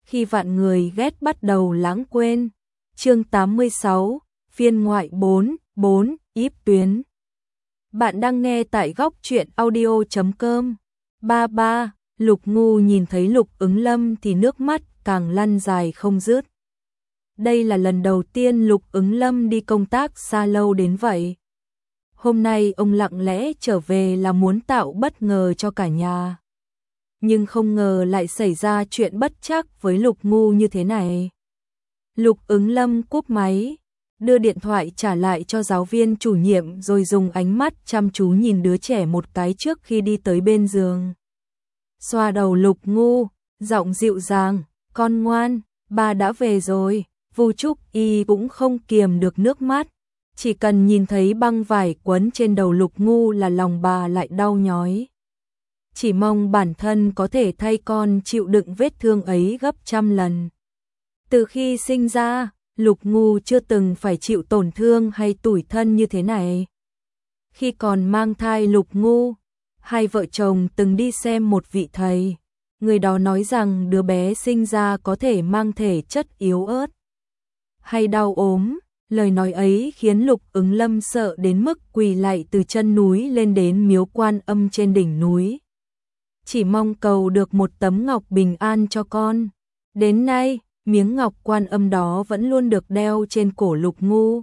khi vạn người ghét bắt đầu lãng quên. Chương 86, phiên ngoại 4, Íp Tuyến. Bạn đang nghe tại góc truyện audio.com. 33, Lục Ngu nhìn thấy Lục Ứng Lâm thì nước mắt càng lăn dài không dứt. Đây là lần đầu tiên Lục Ứng Lâm đi công tác xa lâu đến vậy. Hôm nay ông lặng lẽ trở về là muốn tạo bất ngờ cho cả nhà. Nhưng không ngờ lại xảy ra chuyện bất trắc với Lục Ngu như thế này. Lục Ứng Lâm cúp máy, đưa điện thoại trả lại cho giáo viên chủ nhiệm rồi dùng ánh mắt chăm chú nhìn đứa trẻ một cái trước khi đi tới bên giường. Xoa đầu Lục Ngu, giọng dịu dàng, con ngoan, ba đã về rồi. Vu Trúc Y cũng không kiềm được nước mắt, chỉ cần nhìn thấy băng vải quấn trên đầu Lục Ngu là lòng bà lại đau nhói. Chỉ mong bản thân có thể thay con chịu đựng vết thương ấy gấp trăm lần. Từ khi sinh ra, Lục Ngu chưa từng phải chịu tổn thương hay tủi thân như thế này. Khi còn mang thai Lục Ngu, hai vợ chồng từng đi xem một vị thầy. Người đó nói rằng đứa bé sinh ra có thể mang thể chất yếu ớt hay đau ốm. Lời nói ấy khiến Lục Ứng Lâm sợ đến mức quỳ lạy từ chân núi lên đến miếu Quan Âm trên đỉnh núi. Chỉ mong cầu được một tấm ngọc bình an cho con. Đến nay, miếng ngọc Quan Âm đó vẫn luôn được đeo trên cổ Lục Ngu.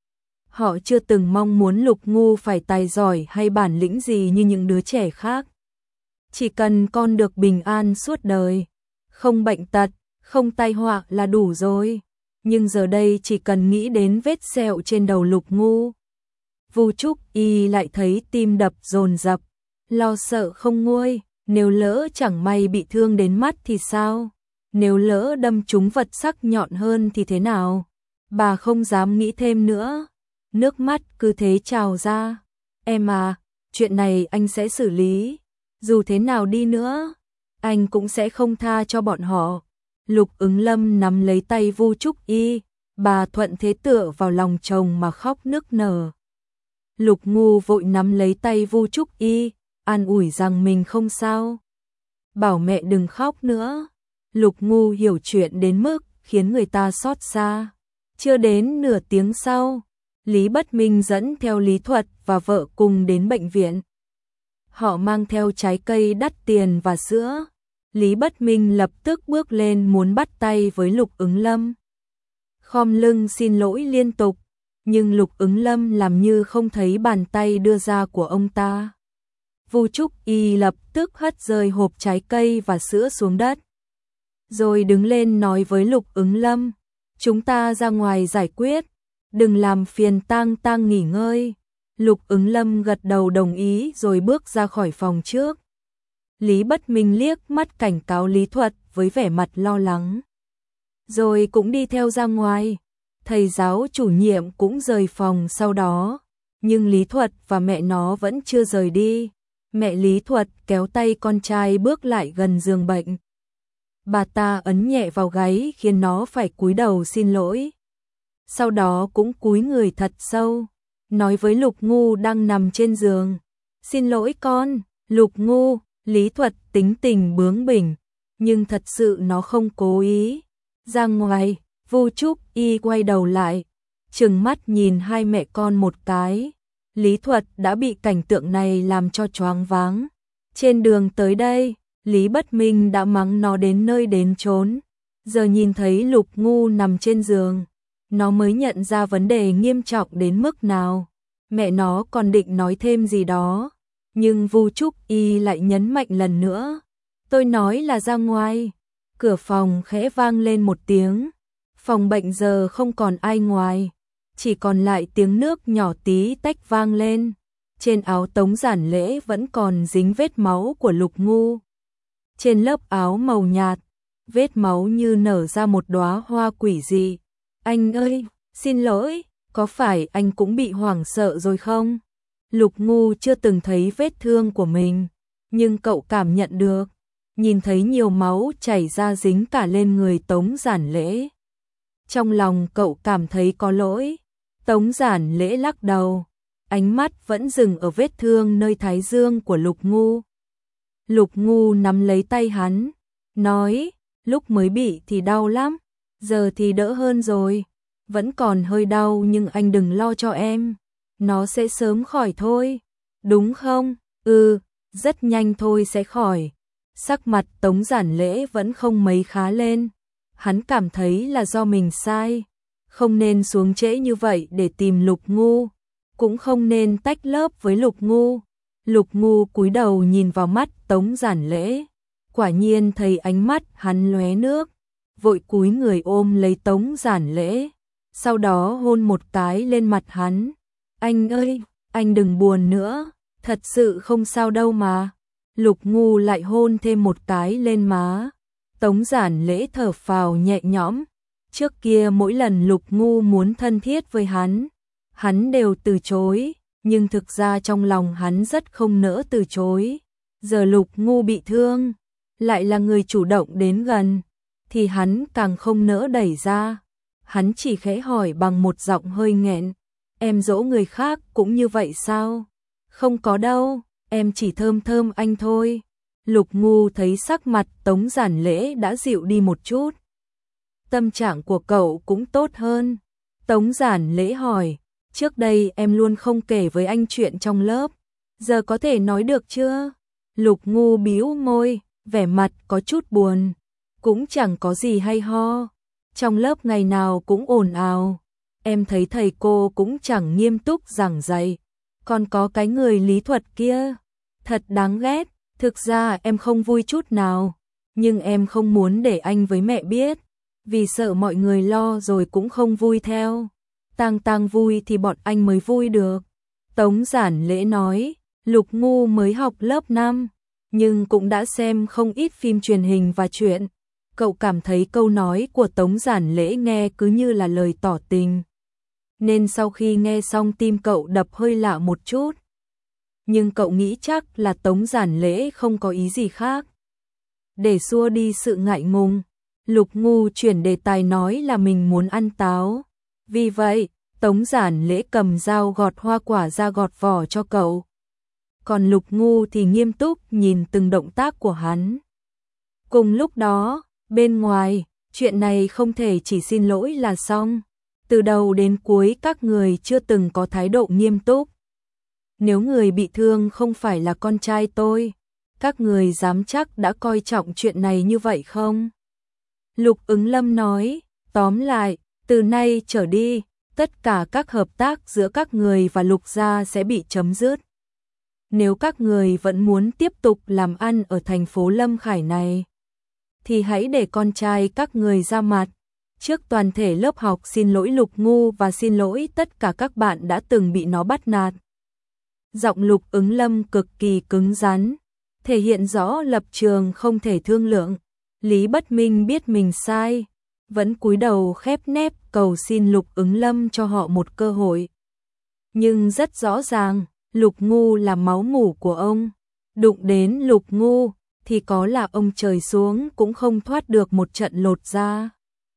Họ chưa từng mong muốn Lục Ngu phải tài giỏi hay bản lĩnh gì như những đứa trẻ khác. Chỉ cần con được bình an suốt đời, không bệnh tật, không tai họa là đủ rồi. Nhưng giờ đây chỉ cần nghĩ đến vết sẹo trên đầu Lục Ngu, Vu Trúc Y lại thấy tim đập dồn dập, lo sợ không nguôi. Nếu lỡ chẳng may bị thương đến mắt thì sao? Nếu lỡ đâm trúng vật sắc nhọn hơn thì thế nào? Bà không dám nghĩ thêm nữa. Nước mắt cứ thế trào ra. Em à, chuyện này anh sẽ xử lý. Dù thế nào đi nữa, anh cũng sẽ không tha cho bọn họ. Lục Ứng Lâm nắm lấy tay Vu Trúc Y, bà thuận thế tựa vào lòng chồng mà khóc nức nở. Lục Ngu vội nắm lấy tay Vu Trúc Y, an ủi rằng mình không sao. Bảo mẹ đừng khóc nữa. Lục Ngu hiểu chuyện đến mức khiến người ta xót xa. Chưa đến nửa tiếng sau, Lý Bất Minh dẫn theo Lý Thuật và vợ cùng đến bệnh viện. Họ mang theo trái cây đắt tiền và sữa. Lý Bất Minh lập tức bước lên muốn bắt tay với Lục Ứng Lâm. Khom lưng xin lỗi liên tục, nhưng Lục Ứng Lâm làm như không thấy bàn tay đưa ra của ông ta. Vu Trúc Y lập tức hất rơi hộp trái cây và sữa xuống đất. Rồi đứng lên nói với Lục Ứng Lâm, chúng ta ra ngoài giải quyết, đừng làm phiền Tang Tang nghỉ ngơi. Lục Ứng Lâm gật đầu đồng ý rồi bước ra khỏi phòng trước. Lý Bất Minh liếc mắt cảnh cáo Lý Thuật với vẻ mặt lo lắng, rồi cũng đi theo ra ngoài. Thầy giáo chủ nhiệm cũng rời phòng sau đó, nhưng Lý Thuật và mẹ nó vẫn chưa rời đi. Mẹ Lý Thuật kéo tay con trai bước lại gần giường bệnh. Bà ta ấn nhẹ vào gáy khiến nó phải cúi đầu xin lỗi. Sau đó cũng cúi người thật sâu, nói với Lục Ngu đang nằm trên giường. Xin lỗi con, Lục Ngu. Lý Thuật tính tình bướng bỉnh, nhưng thật sự nó không cố ý. Ra ngoài, Vu Trúc Y quay đầu lại, trừng mắt nhìn hai mẹ con một cái. Lý Thuật đã bị cảnh tượng này làm cho choáng váng. Trên đường tới đây, Lý Bất Minh đã mắng nó đến nơi đến chốn. Giờ nhìn thấy Lục Ngu nằm trên giường, nó mới nhận ra vấn đề nghiêm trọng đến mức nào. Mẹ nó còn định nói thêm gì đó, nhưng Vu Trúc Y lại nhấn mạnh lần nữa. Tôi nói là ra ngoài. Cửa phòng khẽ vang lên một tiếng. Phòng bệnh giờ không còn ai ngoài, chỉ còn lại tiếng nước nhỏ tí tách vang lên. Trên áo Tống Giản Lễ vẫn còn dính vết máu của Lục Ngu. Trên lớp áo màu nhạt, vết máu như nở ra một đóa hoa quỷ dị. Anh ơi, xin lỗi, có phải anh cũng bị hoảng sợ rồi không? Lục Ngu chưa từng thấy vết thương của mình, nhưng cậu cảm nhận được, nhìn thấy nhiều máu chảy ra dính cả lên người Tống Giản Lễ. Trong lòng cậu cảm thấy có lỗi. Tống Giản Lễ lắc đầu, ánh mắt vẫn dừng ở vết thương nơi thái dương của Lục Ngu. Lục Ngu nắm lấy tay hắn, nói, lúc mới bị thì đau lắm, giờ thì đỡ hơn rồi. Vẫn còn hơi đau nhưng anh đừng lo cho em, nó sẽ sớm khỏi thôi, đúng không? Ừ, rất nhanh thôi sẽ khỏi. Sắc mặt Tống Giản Lễ vẫn không mấy khá lên. Hắn cảm thấy là do mình sai, không nên xuống trễ như vậy để tìm Lục Ngu, cũng không nên tách lớp với Lục Ngu. Lục Ngu cúi đầu nhìn vào mắt Tống Giản Lễ, quả nhiên thấy ánh mắt hắn lóe nước, vội cúi người ôm lấy Tống Giản Lễ, sau đó hôn một cái lên mặt hắn. Anh ơi, anh đừng buồn nữa, thật sự không sao đâu mà. Lục Ngu lại hôn thêm một cái lên má. Tống Giản Lễ thở phào nhẹ nhõm. Trước kia mỗi lần Lục Ngu muốn thân thiết với hắn đều từ chối, nhưng thực ra trong lòng hắn rất không nỡ từ chối. Giờ Lục Ngu bị thương, lại là người chủ động đến gần, thì hắn càng không nỡ đẩy ra. Hắn chỉ khẽ hỏi bằng một giọng hơi nghẹn, em dỗ người khác cũng như vậy sao? Không có đâu, em chỉ thơm thơm anh thôi. Lục Ngu thấy sắc mặt Tống Giản Lễ đã dịu đi một chút, tâm trạng của cậu cũng tốt hơn. Tống Giản Lễ hỏi, trước đây em luôn không kể với anh chuyện trong lớp, giờ có thể nói được chưa? Lục Ngu bĩu môi, vẻ mặt có chút buồn, cũng chẳng có gì hay ho. Trong lớp ngày nào cũng ồn ào, em thấy thầy cô cũng chẳng nghiêm túc giảng dạy, còn có cái người lý thuật kia, thật đáng ghét. Thực ra em không vui chút nào, nhưng em không muốn để anh với mẹ biết, vì sợ mọi người lo rồi cũng không vui theo. Tang vui thì bọn anh mới vui được. Tống Giản Lễ nói, Lục Ngu mới học lớp 5, nhưng cũng đã xem không ít phim truyền hình và truyện. Cậu cảm thấy câu nói của Tống Giản Lễ nghe cứ như là lời tỏ tình, nên sau khi nghe xong tim cậu đập hơi lạ một chút. Nhưng cậu nghĩ chắc là Tống Giản Lễ không có ý gì khác. Để xua đi sự ngại ngùng, Lục Ngu chuyển đề tài nói là mình muốn ăn táo. Vì vậy, Tống Giản Lễ cầm dao gọt hoa quả ra gọt vỏ cho cậu. Còn Lục Ngu thì nghiêm túc nhìn từng động tác của hắn. Cùng lúc đó, bên ngoài, chuyện này không thể chỉ xin lỗi là xong. Từ đầu đến cuối các người chưa từng có thái độ nghiêm túc. Nếu người bị thương không phải là con trai tôi, các người dám chắc đã coi trọng chuyện này như vậy không? Lục Ứng Lâm nói, tóm lại, từ nay trở đi, tất cả các hợp tác giữa các người và Lục gia sẽ bị chấm dứt. Nếu các người vẫn muốn tiếp tục làm ăn ở thành phố Lâm Khải này, thì hãy để con trai các người ra mặt. Trước toàn thể lớp học xin lỗi Lục Ngu và xin lỗi tất cả các bạn đã từng bị nó bắt nạt. Giọng Lục Ứng Lâm cực kỳ cứng rắn, thể hiện rõ lập trường không thể thương lượng. Lý Bất Minh biết mình sai, vẫn cúi đầu khép nép cầu xin Lục Ứng Lâm cho họ một cơ hội. Nhưng rất rõ ràng, Lục Ngu là máu mủ của ông. Đụng đến Lục Ngu, thì có là ông trời xuống cũng không thoát được một trận lột da.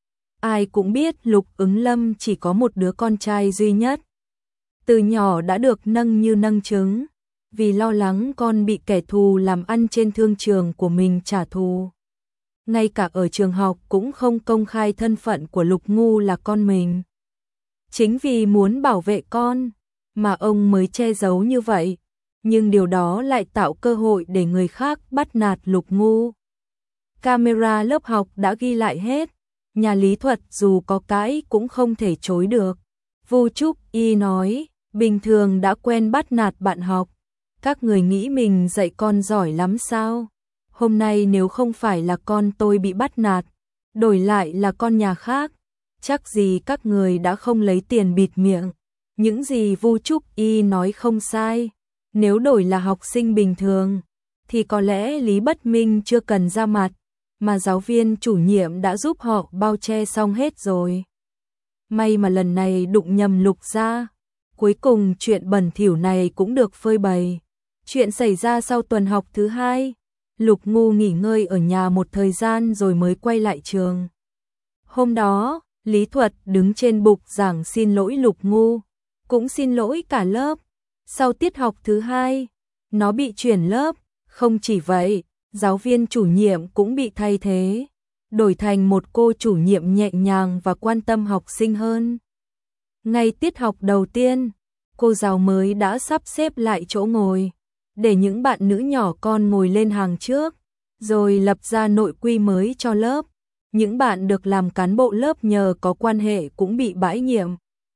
Ai cũng biết Lục Ứng Lâm chỉ có một đứa con trai duy nhất. Từ nhỏ đã được nâng như nâng trứng, vì lo lắng con bị kẻ thù làm ăn trên thương trường của mình trả thù. Ngay cả ở trường học cũng không công khai thân phận của Lục Ngu là con mình. Chính vì muốn bảo vệ con, mà ông mới che giấu như vậy, nhưng điều đó lại tạo cơ hội để người khác bắt nạt Lục Ngu. Camera lớp học đã ghi lại hết, nhà lý thuật dù có cãi cũng không thể chối được. Vu Trúc Y nói, bình thường đã quen bắt nạt bạn học, các người nghĩ mình dạy con giỏi lắm sao? Hôm nay nếu không phải là con tôi bị bắt nạt, đổi lại là con nhà khác, chắc gì các người đã không lấy tiền bịt miệng. Những gì Vu Trúc Y nói không sai, nếu đổi là học sinh bình thường, thì có lẽ Lý Bất Minh chưa cần ra mặt, mà giáo viên chủ nhiệm đã giúp họ bao che xong hết rồi. May mà lần này đụng nhầm Lục gia, cuối cùng chuyện bẩn thỉu này cũng được phơi bày. Chuyện xảy ra sau tuần học thứ 2, Lục Ngu nghỉ ngơi ở nhà một thời gian rồi mới quay lại trường. Hôm đó, Lý Thuật đứng trên bục giảng xin lỗi Lục Ngu, cũng xin lỗi cả lớp. Sau tiết học thứ 2, nó bị chuyển lớp, không chỉ vậy, giáo viên chủ nhiệm cũng bị thay thế. đổi thành một cô chủ nhiệm nhẹ nhàng và quan tâm học sinh hơn. Ngày tiết học đầu tiên, cô giáo mới đã sắp xếp lại chỗ ngồi, để những bạn nữ nhỏ con ngồi lên hàng trước, rồi lập ra nội quy mới cho lớp. Những bạn được làm cán bộ lớp nhờ có quan hệ cũng bị bãi nhiệm.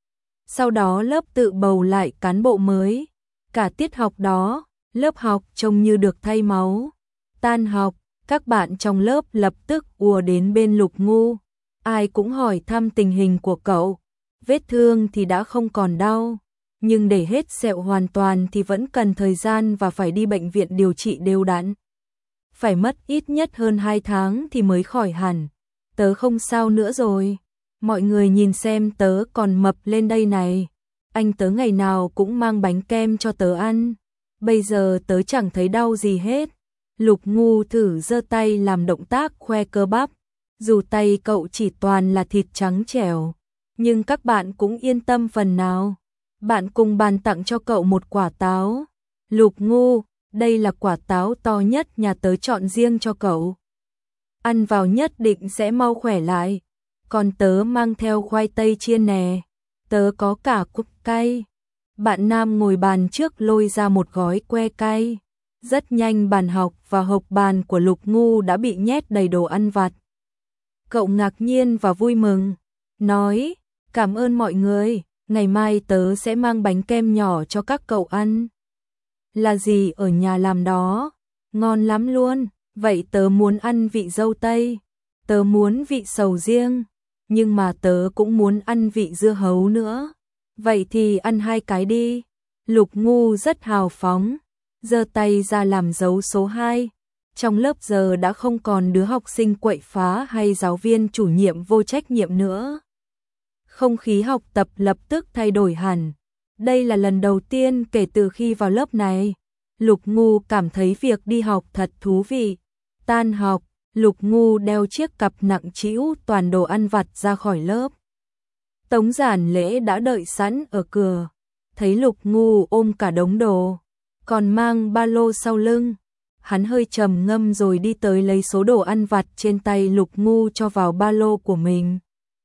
Sau đó lớp tự bầu lại cán bộ mới. Cả tiết học đó, lớp học trông như được thay máu. Tan học, các bạn trong lớp lập tức ùa đến bên Lục Ngu. Ai cũng hỏi thăm tình hình của cậu. Vết thương thì đã không còn đau, nhưng để hết sẹo hoàn toàn thì vẫn cần thời gian và phải đi bệnh viện điều trị đều đặn. Phải mất ít nhất hơn 2 tháng thì mới khỏi hẳn. Tớ không sao nữa rồi. Mọi người nhìn xem tớ còn mập lên đây này. Anh tớ ngày nào cũng mang bánh kem cho tớ ăn. Bây giờ tớ chẳng thấy đau gì hết. Lục Ngu thử giơ tay làm động tác khoe cơ bắp. Dù tay cậu chỉ toàn là thịt trắng trẻo, nhưng các bạn cũng yên tâm phần nào. Bạn cùng bàn tặng cho cậu một quả táo. Lục Ngu, đây là quả táo to nhất nhà tớ chọn riêng cho cậu. Ăn vào nhất định sẽ mau khỏe lại. Còn tớ mang theo khoai tây chiên nè. Tớ có cả cúc cay. Bạn nam ngồi bàn trước lôi ra một gói que cay. Rất nhanh bàn học và hộc bàn của Lục Ngu đã bị nhét đầy đồ ăn vặt. Cậu ngạc nhiên và vui mừng, nói, cảm ơn mọi người, ngày mai tớ sẽ mang bánh kem nhỏ cho các cậu ăn. Là gì ở nhà làm đó? Ngon lắm luôn, vậy tớ muốn ăn vị dâu tây, tớ muốn vị sầu riêng, nhưng mà tớ cũng muốn ăn vị dưa hấu nữa. Vậy thì ăn 2 cái đi. Lục Ngu rất hào phóng, giơ tay ra làm dấu số 2. Trong lớp giờ đã không còn đứa học sinh quậy phá hay giáo viên chủ nhiệm vô trách nhiệm nữa. Không khí học tập lập tức thay đổi hẳn. Đây là lần đầu tiên kể từ khi vào lớp này. Lục Ngu cảm thấy việc đi học thật thú vị. Tan học, Lục Ngu đeo chiếc cặp nặng trĩu toàn đồ ăn vặt ra khỏi lớp. Tống Giản Lễ đã đợi sẵn ở cửa. Thấy Lục Ngu ôm cả đống đồ, còn mang ba lô sau lưng. Hắn hơi trầm ngâm rồi đi tới lấy số đồ ăn vặt trên tay Lục Ngu cho vào ba lô của mình.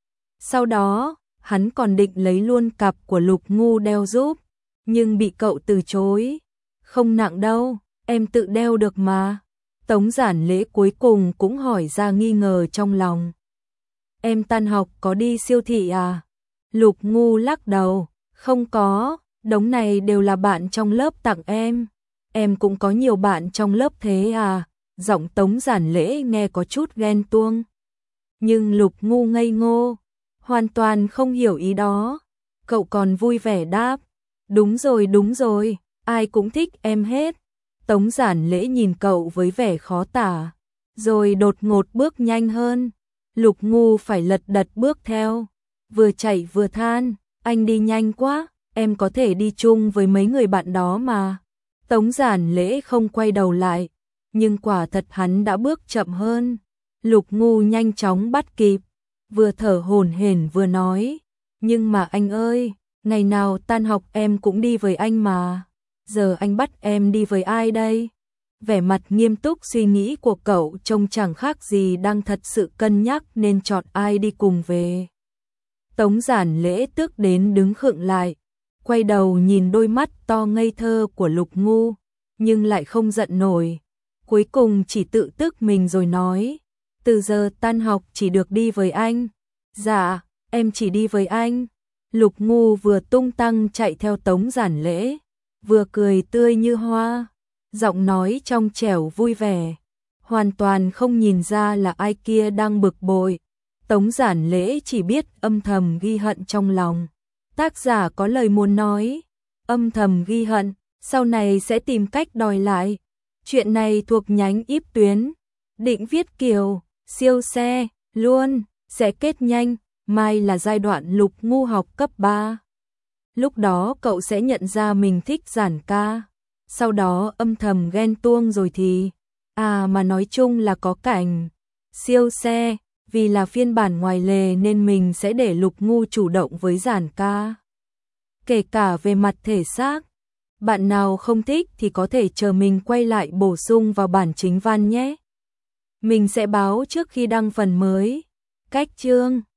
Sau đó, hắn còn định lấy luôn cặp của Lục Ngu đeo giúp, nhưng bị cậu từ chối. Không nặng đâu, em tự đeo được mà. Tống Giản Lễ cuối cùng cũng hỏi ra nghi ngờ trong lòng. Em tan học có đi siêu thị à? Lục Ngu lắc đầu, không có, đống này đều là bạn trong lớp tặng em. Em cũng có nhiều bạn trong lớp thế à? Giọng Tống Giản Lễ nghe có chút ghen tuông. Nhưng Lục Ngu ngây ngô, hoàn toàn không hiểu ý đó. Cậu còn vui vẻ đáp, đúng rồi, ai cũng thích em hết. Tống Giản Lễ nhìn cậu với vẻ khó tả, rồi đột ngột bước nhanh hơn. Lục Ngu phải lật đật bước theo, vừa chạy vừa than, anh đi nhanh quá, em có thể đi chung với mấy người bạn đó mà. Tống Giản Lễ không quay đầu lại, nhưng quả thật hắn đã bước chậm hơn. Lục Ngu nhanh chóng bắt kịp, vừa thở hổn hển vừa nói, nhưng mà anh ơi, ngày nào tan học em cũng đi với anh mà, giờ anh bắt em đi với ai đây? Vẻ mặt nghiêm túc suy nghĩ của cậu trông chẳng khác gì đang thật sự cân nhắc nên chọn ai đi cùng về. Tống Giản Lễ tức đến đứng khựng lại, quay đầu nhìn đôi mắt to ngây thơ của Lục Ngu, nhưng lại không giận nổi. Cuối cùng chỉ tự tức mình rồi nói, từ giờ tan học chỉ được đi với anh. Dạ, em chỉ đi với anh. Lục Ngu vừa tung tăng chạy theo Tống Giản Lễ, vừa cười tươi như hoa, giọng nói trong trẻo vui vẻ, hoàn toàn không nhìn ra là ai kia đang bực bội. Tống Giản Lễ chỉ biết âm thầm ghi hận trong lòng. Tác giả có lời muốn nói, âm thầm ghi hận, sau này sẽ tìm cách đòi lại. Chuyện này thuộc nhánh Íp Tuyến, định viết kiểu, siêu xe, luôn, sẽ kết nhanh, mai là giai đoạn Lục Ngu học cấp 3. Lúc đó cậu sẽ nhận ra mình thích Giản ca, sau đó âm thầm ghen tuông rồi thì, mà nói chung là có cảnh, siêu xe. Vì là phiên bản ngoài lề nên mình sẽ để Lục Ngu chủ động với Giản ca. Kể cả về mặt thể xác. Bạn nào không thích thì có thể chờ mình quay lại bổ sung vào bản chính văn nhé. Mình sẽ báo trước khi đăng phần mới. Cách chương